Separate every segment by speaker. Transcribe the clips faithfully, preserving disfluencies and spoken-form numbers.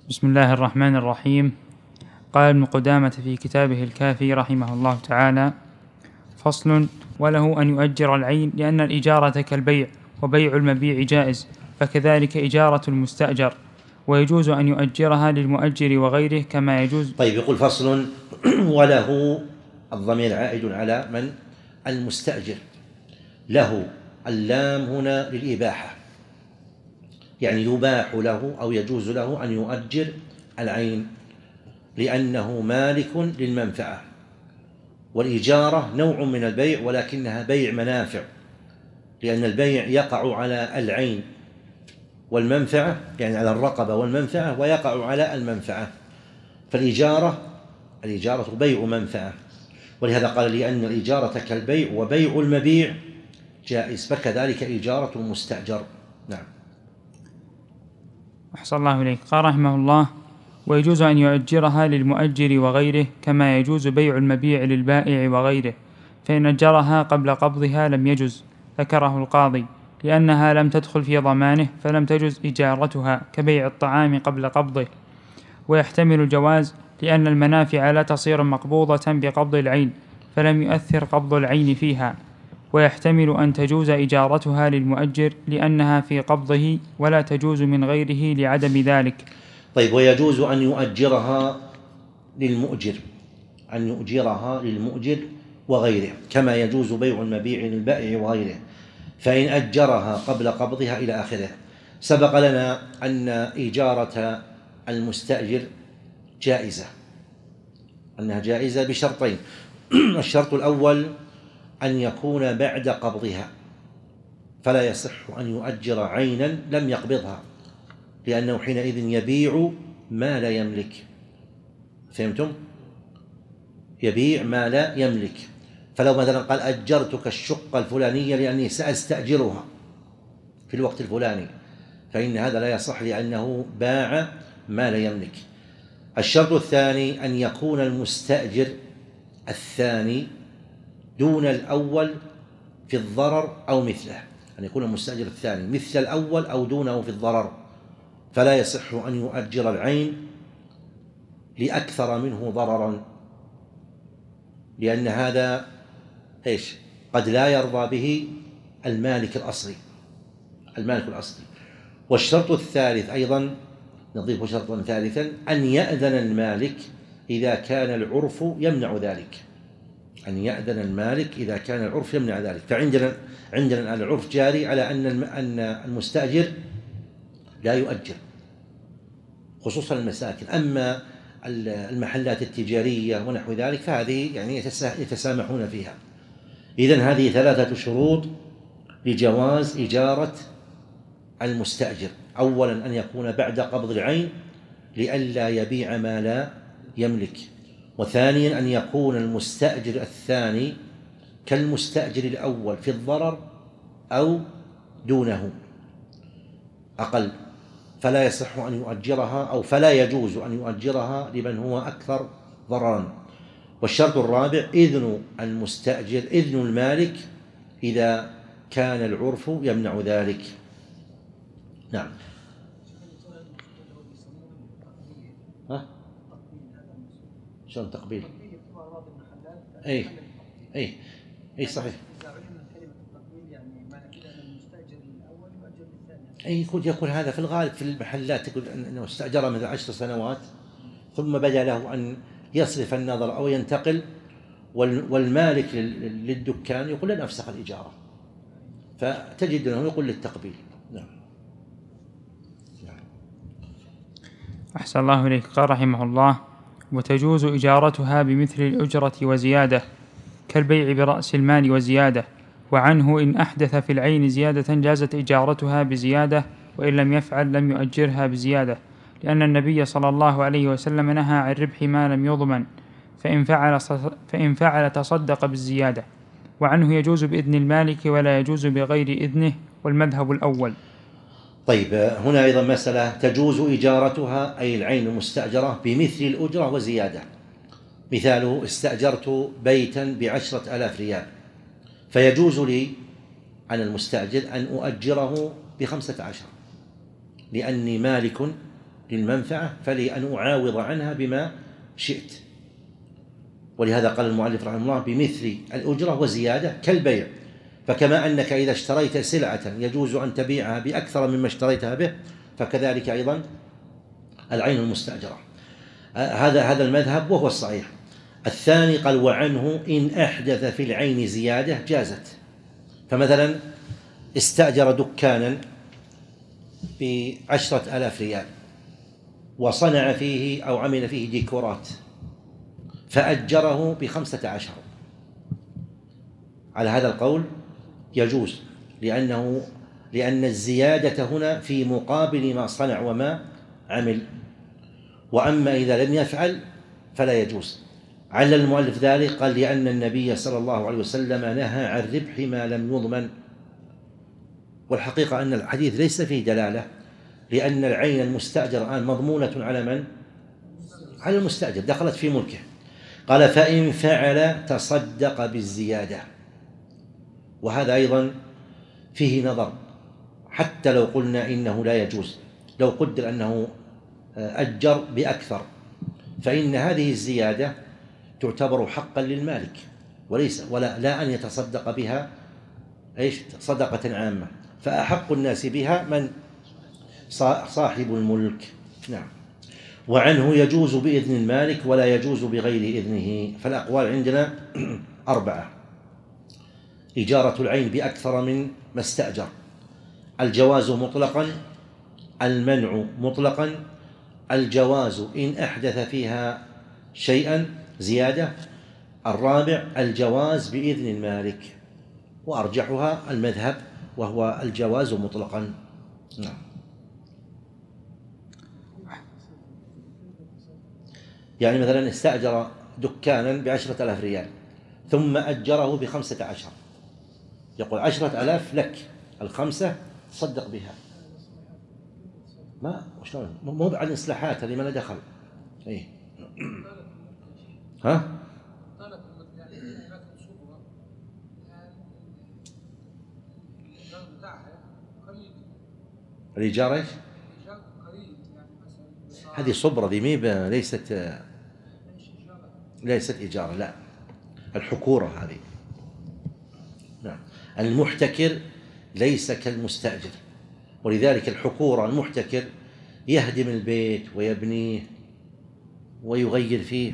Speaker 1: بسم الله الرحمن الرحيم. قال ابن قدامة في كتابه الكافي رحمه الله تعالى: فصل: وله أن يؤجر العين، لأن الإجارة كالبيع، وبيع المبيع جائز، فكذلك إجارة المستأجر، ويجوز أن يؤجرها للمؤجر وغيره كما يجوز.
Speaker 2: طيب، يقول فصل: وله، الضمير عائد على من؟ المستأجر. له اللام هنا للإباحة، يعني يباح له أو يجوز له أن يؤجر العين لأنه مالك للمنفعة، والإجارة نوع من البيع ولكنها بيع منافع، لأن البيع يقع على العين والمنفعة، يعني على الرقبة والمنفعة، ويقع على المنفعة. فالإجارة الإجارة بيع منفعة، ولهذا قال: لأن الإجارة كالبيع وبيع المبيع جائز، فكذلك إجارة المستأجر. نعم.
Speaker 1: أحسن الله إليك. قال رحمه الله: ويجوز أن يؤجرها للمؤجر وغيره كما يجوز بيع المبيع للبائع وغيره، فإن أجرها قبل قبضها لم يجز، ذكره القاضي، لأنها لم تدخل في ضمانه فلم تجز إجارتها كبيع الطعام قبل قبضه. ويحتمل الجواز، لأن المنافع لا تصير مقبوضة بقبض العين، فلم يؤثر قبض العين فيها. ويحتمل أن تجوز إجارتها للمؤجر لأنها في قبضه، ولا تجوز من غيره لعدم ذلك.
Speaker 2: طيب، ويجوز أن يؤجرها للمؤجر أن يؤجرها للمؤجر وغيره كما يجوز بيع المبيع للبائع وغيره، فإن أجرها قبل قبضها إلى آخره. سبق لنا أن إجارة المستأجر جائزة، أنها جائزة بشرطين: الشرط الأول أن يكون بعد قبضها، فلا يصح أن يؤجر عينا لم يقبضها، لأنه حينئذ يبيع ما لا يملك. فهمتم؟ يبيع ما لا يملك. فلو مثلا قال: أجرتك الشقة الفلانية لأني سأستأجرها في الوقت الفلاني، فإن هذا لا يصح، لأنه باع ما لا يملك. الشرط الثاني أن يكون المستأجر الثاني دون الأول في الضرر أو مثله، أن يكون المستأجر الثاني مثل الأول أو دونه في الضرر، فلا يصح أن يؤجر العين لأكثر منه ضررا، لأن هذا إيش؟ قد لا يرضى به المالك الأصلي المالك الأصلي. والشرط الثالث أيضا نضيف شرطا ثالثا: أن يأذن المالك إذا كان العرف يمنع ذلك أن يأذن المالك إذا كان العرف يمنع ذلك. فعندنا عندنا العرف جاري على أن أن المستأجر لا يؤجر، خصوصا المساكن. أما المحلات التجارية ونحو ذلك فهذه يعني يتسامحون فيها. إذن هذه ثلاثة شروط لجواز إجارة المستأجر: أولا أن يكون بعد قبض العين لئلا يبيع ما لا يملك، وثانيا أن يكون المستأجر الثاني كالمستأجر الأول في الضرر أو دونه أقل، فلا يصح أن يؤجرها أو فلا يجوز أن يؤجرها لمن هو أكثر ضررا. والشرط الرابع إذن المستأجر إذن المالك إذا كان العرف يمنع ذلك. نعم. ها؟ شلون تقبيل؟ أي أي أي صحيح. أي يقول يقول هذا في الغالب في المحلات، تقول أنه استأجر مثل عشر سنوات ثم بدا له أن يصرف النظر أو ينتقل، والمالك للدكان يقول لن أفسخ الإجارة، فتجد أنه يقول للتقبيل. نعم.
Speaker 1: أحسن الله إليك. قال رحمه الله: وتجوز إجارتها بمثل الأجرة وزيادة، كالبيع برأس المال وزيادة. وعنه إن أحدث في العين زيادة جازت إجارتها بزيادة، وإن لم يفعل لم يؤجرها بزيادة، لأن النبي صلى الله عليه وسلم نهى عن ربح ما لم يضمن، فإن فعل, فإن فعل تصدق بالزيادة. وعنه يجوز بإذن المالك ولا يجوز بغير إذنه، والمذهب الأول.
Speaker 2: طيب، هنا أيضا مسألة: تجوز إجارتها أي العين المستأجرة بمثل الأجرة وزيادة. مثاله: استأجرت بيتا بعشرة آلاف ريال، فيجوز لي أنا المستأجر أن أؤجره بخمسة عشر، لأني مالك للمنفعة فلي أن أعاوض عنها بما شئت. ولهذا قال المؤلف رحمه الله بمثل الأجرة وزيادة كالبيع. فكما أنك إذا اشتريت سلعة يجوز أن تبيعها بأكثر مما اشتريتها به، فكذلك أيضا العين المستأجرة. هذا هذا المذهب وهو الصحيح. الثاني قال وعنه إن أحدث في العين زيادة جازت. فمثلا استأجر دكانا بعشرة آلاف ريال وصنع فيه أو عمل فيه ديكورات فأجره بخمسة عشر، على هذا القول يجوز، لأنه لأن الزيادة هنا في مقابل ما صنع وما عمل. وأما إذا لم يفعل فلا يجوز. علل المؤلف ذلك قال لأن النبي صلى الله عليه وسلم نهى عن ربح ما لم يضمن. والحقيقة أن الحديث ليس فيه دلالة، لأن العين المستأجر الآن مضمونة على من؟ على المستأجر، دخلت في ملكه. قال فإن فعل تصدق بالزيادة. وهذا أيضا فيه نظر، حتى لو قلنا إنه لا يجوز، لو قدر أنه أجر بأكثر فإن هذه الزيادة تعتبر حقا للمالك، وليس ولا لا أن يتصدق بها إيش صدقة عامة، فأحق الناس بها من صاحب الملك. نعم. وعنه يجوز بإذن المالك ولا يجوز بغير إذنه. فالأقوال عندنا أربعة: إجارة العين بأكثر من ما استأجر، الجواز مطلقا، المنع مطلقا، الجواز إن أحدث فيها شيئا زيادة، الرابع الجواز بإذن المالك، وأرجحها المذهب وهو الجواز مطلقا. نعم. يعني مثلا استأجر دكانا بعشرة آلاف ريال ثم أجره بخمسة عشر، يقول عشرة آلاف لك، الخمسة تصدق بها. ما شلون؟ مو بعد إصلاحات اللي ما له دخل. إيه. ها؟ الإيجار إيش؟ هذه صبرة، ذي ميبة، ليست ليست إيجار، لا، الحكورة هذه. نعم. المحتكر ليس كالمستأجر، ولذلك الحكورة المحتكر يهدم البيت ويبنيه ويغير فيه.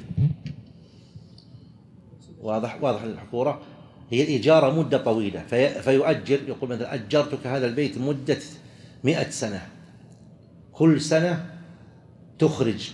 Speaker 2: واضح واضح. الحكورة هي الإجارة مدة طويلة، في فيؤجر، يقول مثلا أجرتك هذا البيت مدة مئة سنة، كل سنة تخرج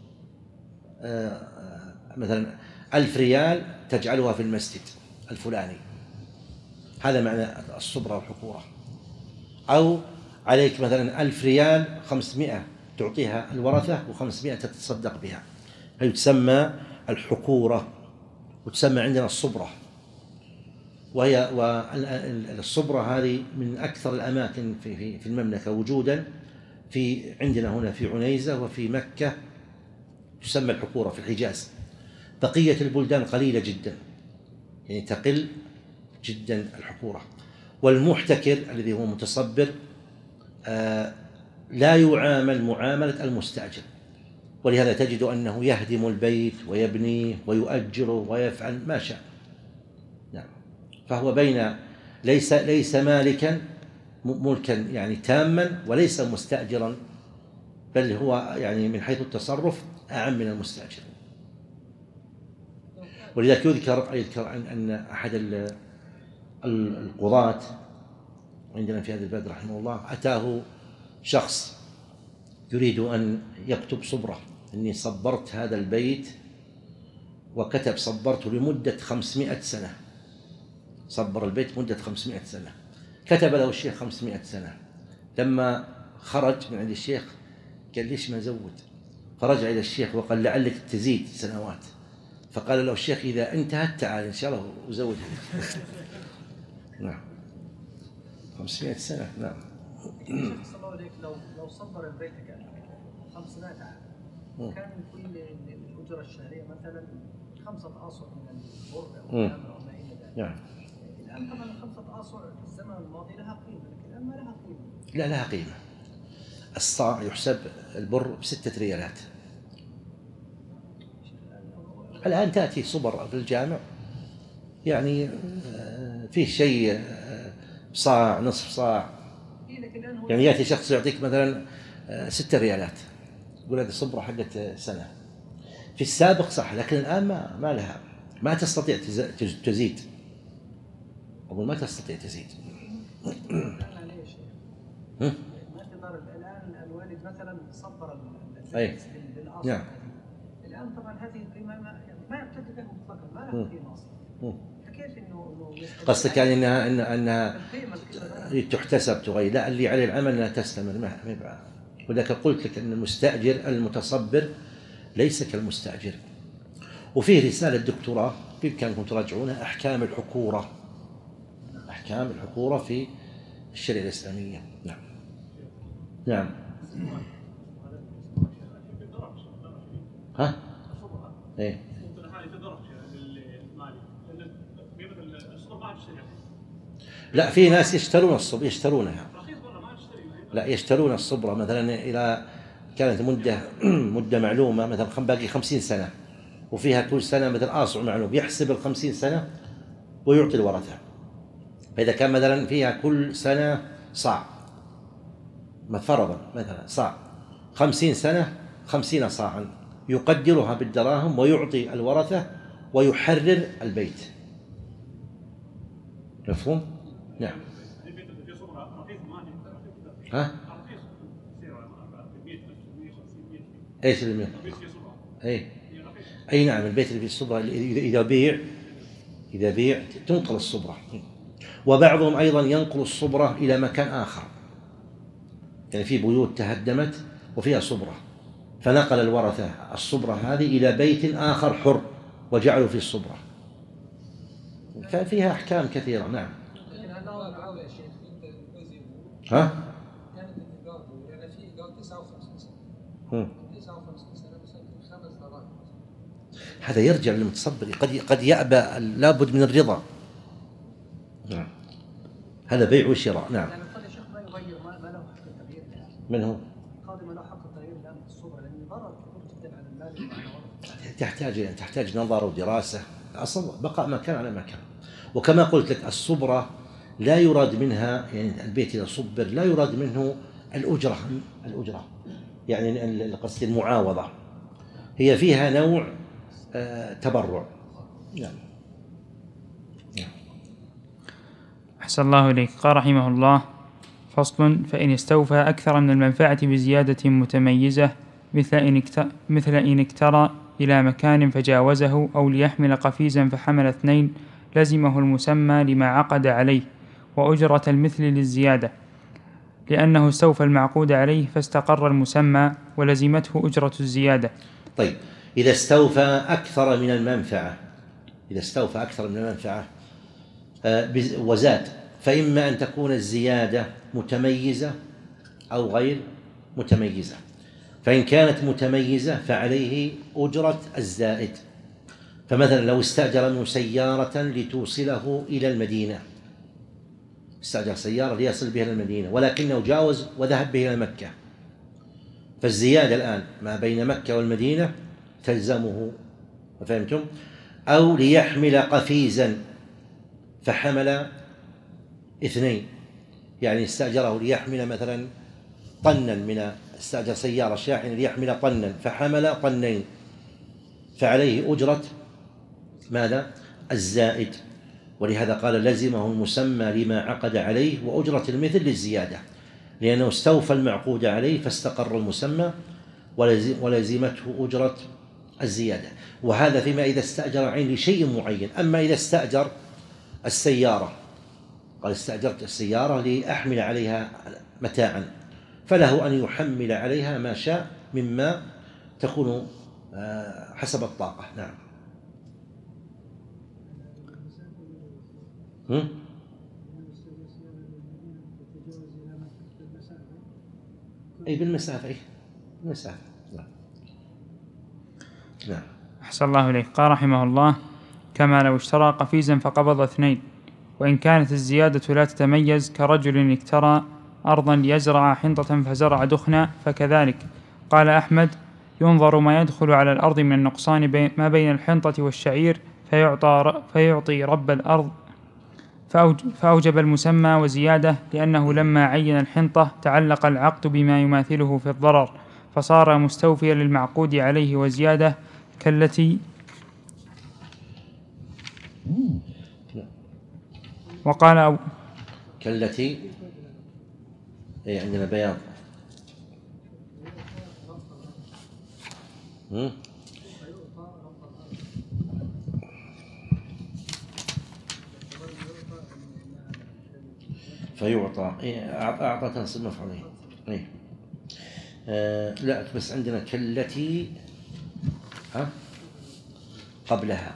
Speaker 2: مثلا ألف ريال تجعلها في المسجد الفلاني. هذا معنى الصبرة والحكورة. أو عليك مثلا ألف ريال خمسمائة تعطيها الورثة وخمسمائة تتصدق بها، هي تسمى الحكورة، وتسمى عندنا الصبرة. وهي والصبرة هذه من أكثر الأماكن في في المملكة وجودا، في عندنا هنا في عنيزة وفي مكة تسمى الحكورة في الحجاز. بقية البلدان قليلة جدا، يعني تقل جدا الحكورة. والمحتكر الذي هو متصبر آه لا يعامل معاملة المستأجر، ولهذا تجد أنه يهدم البيت ويبنيه ويؤجره ويفعل ما شاء. نعم. فهو بين ليس ليس مالكا ملكا يعني تاما، وليس مستأجرا، بل هو يعني من حيث التصرف أعم من المستأجر. ولذلك يذكر يذكر أن أحد القضاة عندنا في هذا البلد رحمه الله أتاه شخص يريد أن يكتب صبرة، أني صبرت هذا البيت، وكتب صبرته لمدة خمسمائة سنة، صبر البيت مدة خمسمائة سنة. كتب له الشيخ خمسمائة سنة. لما خرج من عند الشيخ قال ليش ما زود؟ فرجع إلى الشيخ وقال لعلك تزيد سنوات. فقال له الشيخ إذا انتهت تعال إن شاء الله وزود. نعم. خمسمائة سنة. نعم.
Speaker 3: شيخ صلى الله عليك لو لو صبر البيت خمسمائة عام كان كل الأجرة الشهرية مثلا خمسة آصع من البر أو التمر أو ما إلى ذلك. نعم. الآن طبعا خمسة آصع في الزمن الماضي لها قيمة، لكن الآن ما لها قيمة.
Speaker 2: لا لها قيمة. الصاع يحسب البر بستة ريالات. الآن تأتي صبر في الجامع يعني فيه شيء صاع نصف صاع، يعني يأتي شخص يعطيك مثلا ستة ريالات يقول هذه صبرة حقت سنة. في السابق صح، لكن الآن ما ما لها، ما تستطيع تزيد، أقول ما تستطيع تزيد.
Speaker 3: الان الوالد مثلا صبر
Speaker 2: أي نعم.
Speaker 3: الان طبعا هذه القيمه ما ما يعتد بها مطلقا، ما لها قيمه اصلا. فكيف انه
Speaker 2: قصدك يعني انها انها, إنها تحتسب تغير؟ لا، اللي عليه العمل انها تستمر، ما ما ولذلك قلت لك ان المستاجر المتصبر ليس كالمستاجر. وفيه رساله دكتوراه بامكانكم تراجعونها، احكام الحكوره، احكام الحكوره في الشريعه الاسلاميه. نعم نعم. ها؟ ايه لا، في ناس يشترون الصبر، يشترونها، لا يشترون الصبرة مثلا إلى كانت مدة مدة معلومة، مثلا باقي خمسين سنة وفيها كل سنة مثلا آصع معلوم، يحسب الخمسين سنة ويعطي الورثة. فإذا كان مثلا فيها كل سنة صاع فرضا، مثلا صاع خمسين سنة خمسين صاعا، يقدرها بالدراهم ويعطي الورثة ويحرر البيت. مفهوم؟ نعم. ها؟ ايش المية؟ اي اي نعم، البيت اللي فيه الصبرة اذا بيع اذا بيع تنقل الصبرة. وبعضهم ايضا ينقل الصبرة الى مكان اخر، يعني في بيوت تهدمت وفيها صبرة، فنقل الورثة الصبرة هذه الى بيت اخر حر وجعلوا فيه الصبرة. ففيها احكام كثيرة. نعم. ها؟ كانت الإيجار يعني في إيجار تسعة وخمسين سنة. تسعة وخمسين سنة مثلا خمس دراهم. هذا يرجع للمتصبر، قد قد يأبى، لابد من الرضا. نعم. هذا بيع وشراء. نعم.
Speaker 3: يعني القاضي الشيخ ما يغير ما له حق التغيير.
Speaker 2: من هو؟
Speaker 3: القاضي ما له حق التغيير الآن في الصبر، لأن ضرر كبير جدا على المال.
Speaker 2: تحتاج تحتاج نظر ودراسة. أصلا بقاء ما كان على ما كان. وكما قلت لك الصبرة لا يراد منها، يعني البيت إذا صبر لا يراد منه الأجرة، الأجرة يعني القصد المعاوضة، هي فيها نوع آه تبرع. يعني.
Speaker 1: أحسن الله إليك. قال رحمه الله: فصل: فإن استوفى أكثر من المنفعة بزيادة متميزة، مثل إن مثل إن اكترى إلى مكان فجاوزه، أو ليحمل قفيزا فحمل اثنين، لزمه المسمى لما عقد عليه، وأجرة المثل للزيادة، لأنه استوفى المعقود عليه فاستقر المسمى، ولزمته أجرة الزيادة.
Speaker 2: طيب، إذا استوفى أكثر من المنفعة، إذا استوفى أكثر من المنفعة وزاد، فإما أن تكون الزيادة متميزة أو غير متميزة. فإن كانت متميزة فعليه أجرة الزائد. فمثلا لو استأجر منه سيارة لتوصله إلى المدينة، استأجر سيارة ليصل بها إلى المدينة ولكنه جاوز وذهب به إلى مكة، فالزيادة الآن ما بين مكة والمدينة تلزمه. فهمتم؟ أو ليحمل قفيزا فحمل اثنين، يعني استأجره ليحمل مثلا طنا من استأجر سيارة شاحنة ليحمل طنا فحمل طنين، فعليه أجرة ماذا؟ الزائد. ولهذا قال لزمه المسمى لما عقد عليه، وأجرة المثل للزيادة، لأنه استوفى المعقود عليه فاستقر المسمى ولزمته أجرة الزيادة. وهذا فيما إذا استأجر عين لشيء معين. أما إذا استأجر السيارة، قال استأجرت السيارة لأحمل عليها متاعا، فله أن يحمل عليها ما شاء مما تكون حسب الطاقة. نعم. هم؟ أي بالمسافة، أي بالمسافة. نعم. نعم.
Speaker 1: أحسن الله إليك. قال رحمه الله: كما لو اشترى قفيزا فقبض اثنين، وإن كانت الزيادة لا تتميز، كرجل اكترى أرضا ليزرع حنطة فزرع دخنا فكذلك. قال أحمد: ينظر ما يدخل على الأرض من النقصان بين ما بين الحنطة والشعير فيعطى فيعطي رب الأرض، فأوجب المسمى وزيادة، لأنه لما عين الحنطة تعلق العقد بما يماثله في الضرر فصار مستوفيا للمعقود عليه وزيادة، كالتي وقال أو
Speaker 2: كالتي أي عندنا بياض فيعطى إيه أعطى تنصب مفعولين إيه آه لا بس عندنا كالتي ها قبلها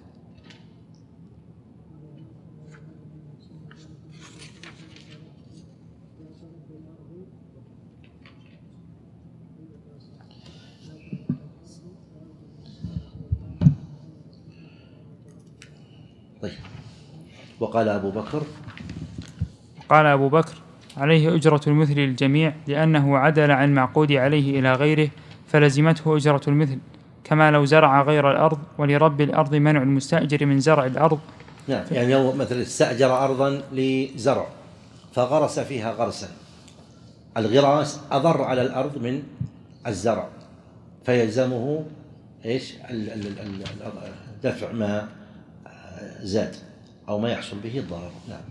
Speaker 2: طيب. وقال أبو بكر
Speaker 1: قال أبو بكر: عليه أجرة المثل للجميع، لأنه عدل عن المعقود عليه إلى غيره فلزمته أجرة المثل، كما لو زرع غير الأرض، ولرب الأرض منع المستأجر من زرع الأرض.
Speaker 2: نعم، يعني لو مثلا استأجر أرضا لزرع فغرس فيها غرسا، الغراس أضر على الأرض من الزرع، فيلزمه إيش دفع ما زاد أو ما يحصل به الضرر. نعم.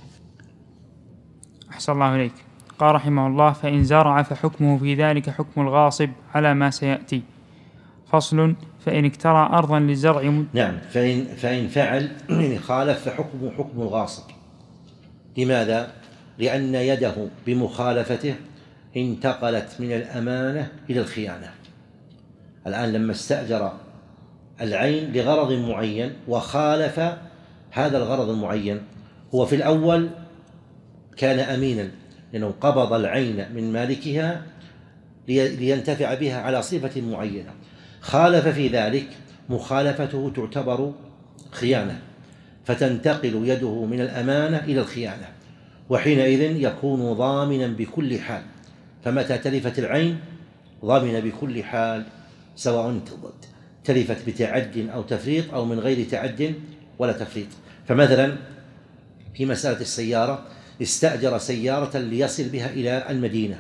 Speaker 1: أحسن الله إليك. قال رحمه الله: فإن زرع فحكمه في ذلك حكم الغاصب على ما سيأتي. فصل: فإن اكترى أرضا للزرع مد...
Speaker 2: نعم، فإن, فإن فعل خالف فحكمه حكم الغاصب. لماذا؟ لأن يده بمخالفته انتقلت من الأمانة إلى الخيانة. الآن لما استأجر العين لغرض معين وخالف هذا الغرض المعين، هو في الأول كان أمينا لأنه قبض العين من مالكها لينتفع بها على صفة معينة، خالف في ذلك، مخالفته تعتبر خيانة، فتنتقل يده من الأمانة إلى الخيانة، وحينئذ يكون ضامنا بكل حال. فمتى تلفت العين ضامن بكل حال، سواء تلفت بتعد أو تفريط أو من غير تعد ولا تفريط. فمثلا في مسألة السيارة، استأجر سيارة ليصل بها إلى المدينة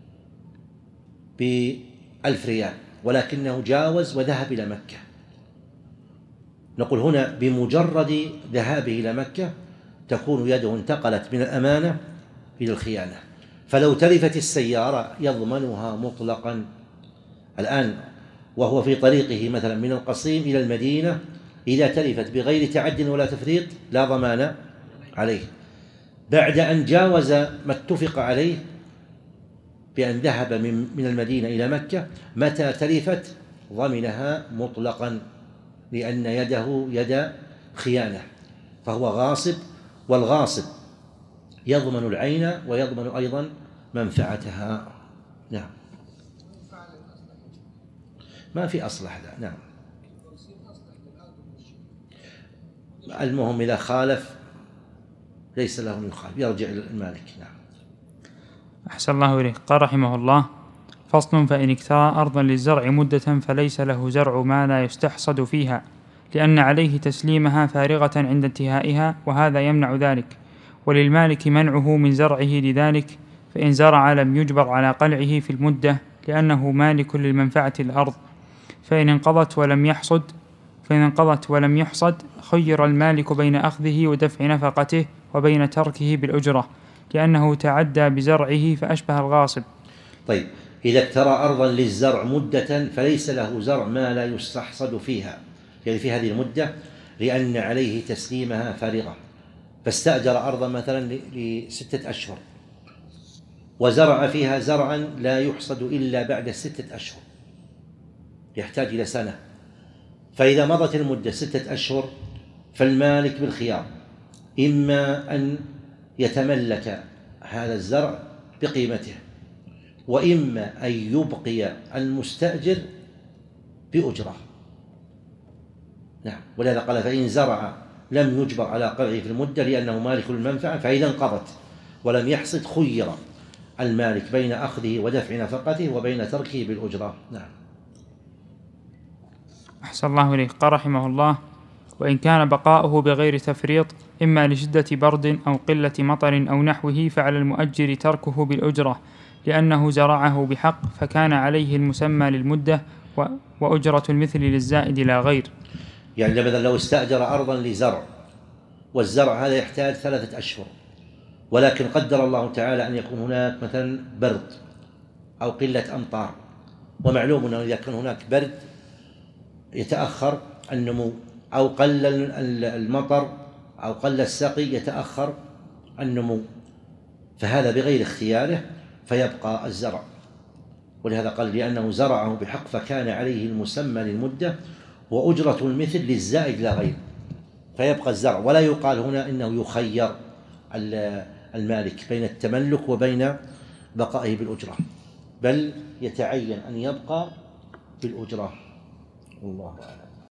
Speaker 2: بألف ريال، ولكنه جاوز وذهب إلى مكة. نقول هنا بمجرد ذهابه إلى مكة تكون يده انتقلت من الأمانة إلى الخيانة، فلو تلفت السيارة يضمنها مطلقا. الآن وهو في طريقه مثلا من القصيم إلى المدينة، إذا تلفت بغير تعد ولا تفريط لا ضمان عليه. بعد أن جاوز ما اتفق عليه بأن ذهب من المدينة إلى مكة، متى تلفت ضمنها مطلقا، لأن يده يد خيانة، فهو غاصب، والغاصب يضمن العين ويضمن أيضا منفعتها. نعم، ما في أصلح ذا. نعم، المهم إذا خالف ليس له من يخالف، يرجع إلى المالك. نعم.
Speaker 1: أحسن الله إليك. قال رحمه الله: فصل: فإن اكترى أرضا للزرع مدة فليس له زرع ما لا يستحصد فيها، لأن عليه تسليمها فارغة عند انتهائها، وهذا يمنع ذلك، وللمالك منعه من زرعه لذلك، فإن زرع لم يجبر على قلعه في المدة، لأنه مالك للمنفعة الأرض. فإن انقضت ولم يحصد فإن انقضت ولم يحصد خير المالك بين أخذه ودفع نفقته وبين تركه بالأجرة، لأنه تعدى بزرعه فأشبه الغاصب.
Speaker 2: طيب، إذا اكترى أرضا للزرع مدة فليس له زرع ما لا يستحصد فيها، يعني في هذه المدة، لأن عليه تسليمها فارغة. فاستأجر أرضا مثلا لستة أشهر وزرع فيها زرعا لا يحصد إلا بعد ستة أشهر، يحتاج إلى سنة. فإذا مضت المدة ستة أشهر فالمالك بالخيار، إما أن يتملك هذا الزرع بقيمته، وإما أن يبقي المستأجر بأجرة. نعم، ولهذا قال: فإن زرع لم يجبر على قلعه في المدة، لأنه مالك المنفعة، فإذا انقضت ولم يحصد خير المالك بين أخذه ودفع نفقته وبين تركه بالأجرة. نعم.
Speaker 1: أحسن الله إليك. قال رحمه الله: وإن كان بقاؤه بغير تفريط إما لشدة برد أو قلة مطر أو نحوه فعلى المؤجر تركه بالأجرة، لأنه زرعه بحق فكان عليه المسمى للمدة وأجرة المثل للزائد لا غير.
Speaker 2: يعني مثلا لو استأجر أرضا لزرع، والزرع هذا يحتاج ثلاثة أشهر، ولكن قدر الله تعالى أن يكون هناك مثلا برد أو قلة أمطار، ومعلوم أنه إذا كان هناك برد يتأخر النمو، أو قل المطر أو قل السقي يتأخر النمو، فهذا بغير اختياره فيبقى الزرع. ولهذا قال لأنه زرعه بحق فكان عليه المسمى للمدة وأجرة المثل للزائد لا غير، فيبقى الزرع. ولا يقال هنا إنه يخير المالك بين التملك وبين بقائه بالأجرة، بل يتعين أن يبقى بالأجرة. والله أعلم.